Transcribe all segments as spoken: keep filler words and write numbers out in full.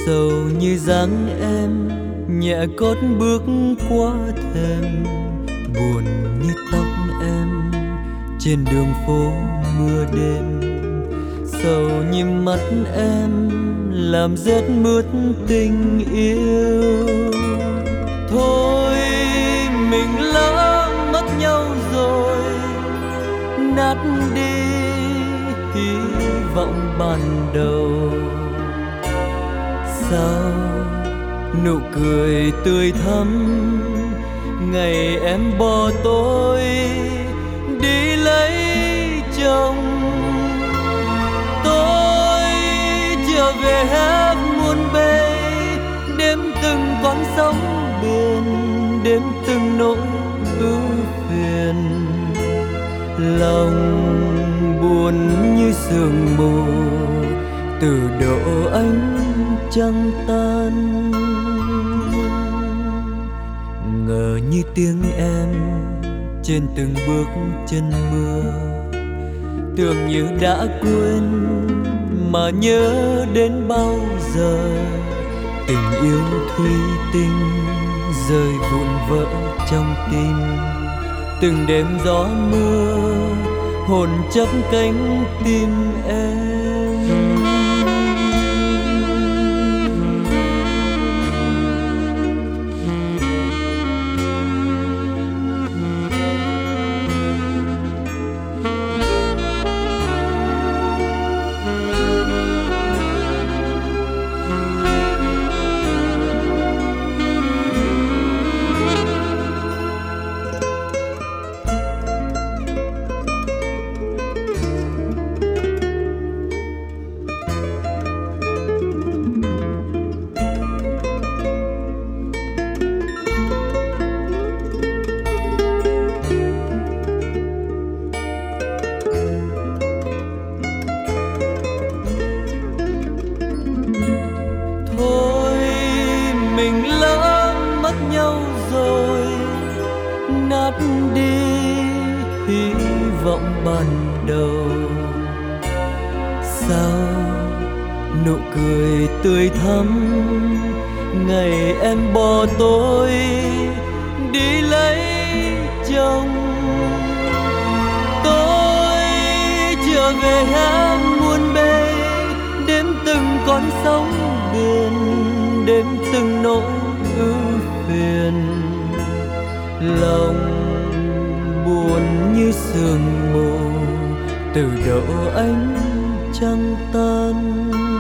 Sầu như dáng em nhẹ cốt bước qua thềm, buồn như tóc em trên đường phố mưa đêm. Sầu như mắt em làm rét mướt tình yêu. Thôi mình lỡ mất nhau rồi, nát đi hy vọng ban đầu. Sao nụ cười tươi thắm ngày em bỏ tôi đi lấy chồng. Tôi trở về hát muôn bề, đêm từng con sóng biển, đêm từng nỗi ưu phiền. Lòng buồn như sương mù, từ độ ánh trăng tan. Ngờ như tiếng em trên từng bước chân mưa, tưởng như đã quên mà nhớ đến bao giờ. Tình yêu thủy tinh rơi vụn vỡ trong tim. Từng đêm gió mưa hồn chấp cánh tim em. Mình lỡ mất nhau rồi, nát đi hy vọng ban đầu. Sao nụ cười tươi thắm ngày em bỏ tôi đi lấy chồng. Tôi trở về hát muôn bề, đêm từng con sóng biển, đêm từng nỗi ưu phiền. Lòng buồn như sương mù, từ độ ánh trăng tan.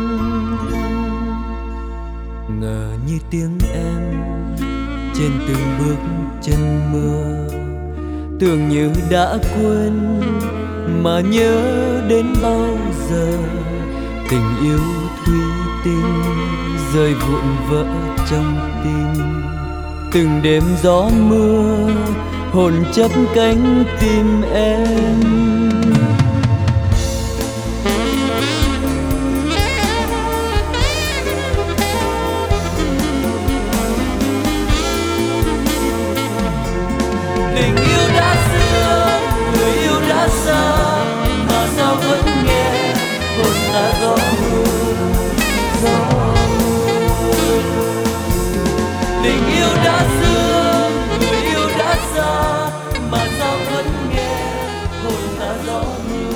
Ngờ như tiếng em trên từng bước chân mưa, tưởng như đã quên mà nhớ đến bao giờ. Tình yêu thủy tinh rơi vụn vỡ trong tim. Từng đêm gió mưa hồn chấp cánh tim em. Tình yêu đã xưa, người yêu đã xa, mà sao vẫn nghe hồn ta gió mưa, gió. Tình yêu đã xưa, người yêu đã xa, mà sao vẫn nghe hồn ta gió mưa.